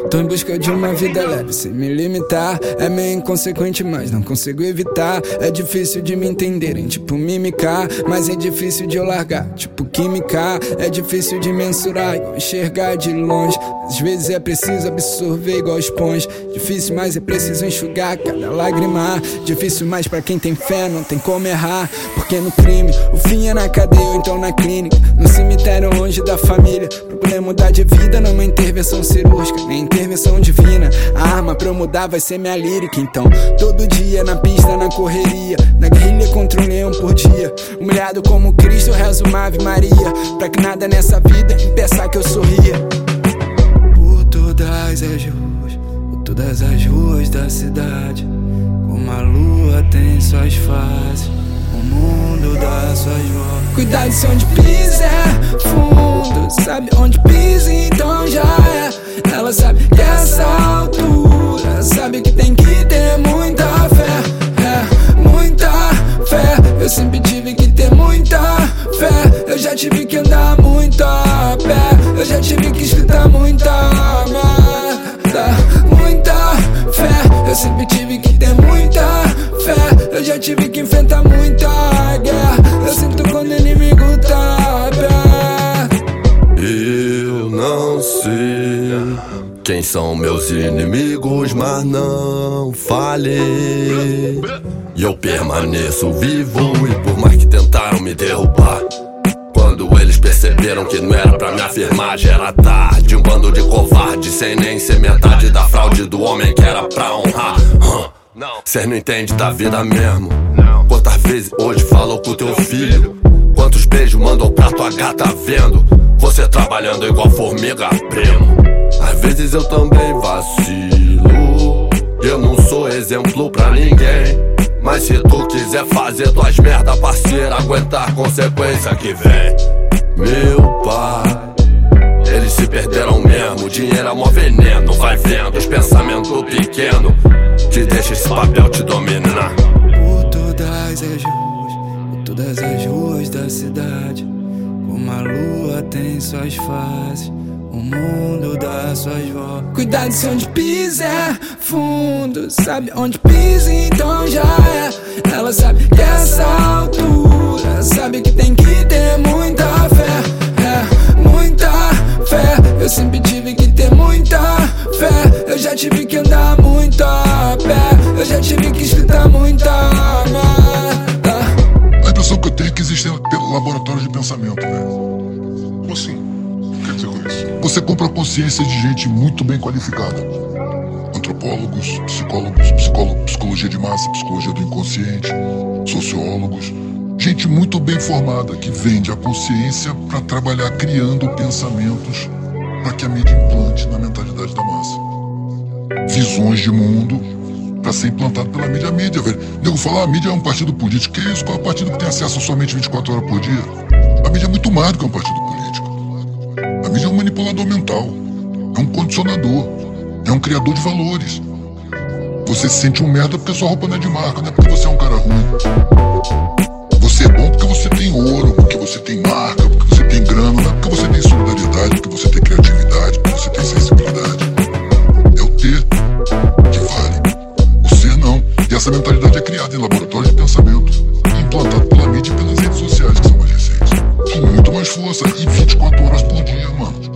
Tô em busca de uma vida leve, sem me limitar. É meio inconsequente, mas não consigo evitar. É difícil de me entenderem, tipo mímica, mas é difícil de eu largar, tipo química. É difícil de mensurar, igual enxergar de longe. Às vezes é preciso absorver igual esponja. Difícil, mas é preciso enxugar cada lágrima. Difícil, mas pra quem tem fé não tem como errar. Porque no crime, o fim é na cadeia ou então na clínica. No cemitério longe da família. Pra poder mudar de vida numa intervenção cirúrgica, nem intervenção divina. A arma pra eu mudar vai ser minha lírica. Então, todo dia na pista, na correria, na guerrilha contra um leão por dia. Humilhado como Cristo, eu rezo uma Ave Maria, pra que nada nessa vida impeça que eu sorria. Por todas as ruas da cidade, como a lua tem suas fases, o mundo dá suas voltas. Cuidado se onde pisa é fundo, sabe onde pisa então já é. Ela sabe que essa altura, sabe que tem que ter muita fé, muita fé. Eu sempre tive que ter muita fé. Eu já tive que andar muito a pé, eu já tive que escutar muita merda, muita fé. Eu sempre tive que ter muita fé. Eu já tive que enfrentar muita guerra. Eu sinto quando o inimigo tá perto. Eu não sei quem são meus inimigos, mas não falhei. E eu permaneço vivo, e por mais que tentaram me derrubar, quando eles perceberam que não era pra me afirmar, já era tarde. Um bando de covardes, sem nem ser metade da fraude do homem que era pra honrar. Cês não entende da vida mesmo. Quantas vezes hoje falou com teu filho? Quantos beijos mandou pra tua gata vendo você trabalhando igual formiga, primo? Às vezes eu também vacilo, eu não sou exemplo pra ninguém. Mas se tu quiser fazer tuas merda, parceiro, aguentar a consequência que vem. Meu pai, eles se perderam mesmo. Dinheiro é mó veneno, vai vendo os pensamentos pequenos que deixa esse papel te dominar. Por todas as ruas da cidade, como a lua tem suas fases, o mundo dá suas voltas. Cuidado se onde pisa é fundo, sabe onde pisa então já é. Ela sabe que essa altura, sabe que tem que ter muita fé, muita fé. Eu sempre tive que ter muita fé. Eu já tive que andar muito a pé, eu já tive que escutar muita merda. A impressão que eu tenho é que existem laboratórios de pensamento, né? Como assim? O que quer dizer com isso? Você compra a consciência de gente muito bem qualificada. Antropólogos, psicólogos, psicologia de massa, psicologia do inconsciente, sociólogos. Gente muito bem formada que vende a consciência para trabalhar criando pensamentos para que a mídia implante na mentalidade da massa. Visões de mundo para ser implantado pela mídia. A mídia, velho. Nego fala, a mídia é um partido político. Que isso? Qual é o partido que tem acesso a somente 24 horas por dia? A mídia é muito mais do que um partido político. A mídia é um manipulador mental, é um condicionador, é um criador de valores. Você se sente um merda porque sua roupa não é de marca, não é porque você é um cara ruim. Você é bom porque você tem ouro, porque você tem marca, porque você tem grana, não é porque você tem solidariedade, porque você tem criatividade, porque você tem sensibilidade. É o ter que vale, o ser não. E essa mentalidade é criada em laboratórios de pensamento, implantado pela mídia e pelas redes sociais, que são mais recentes, com muito mais força e 24 horas por dia, mano.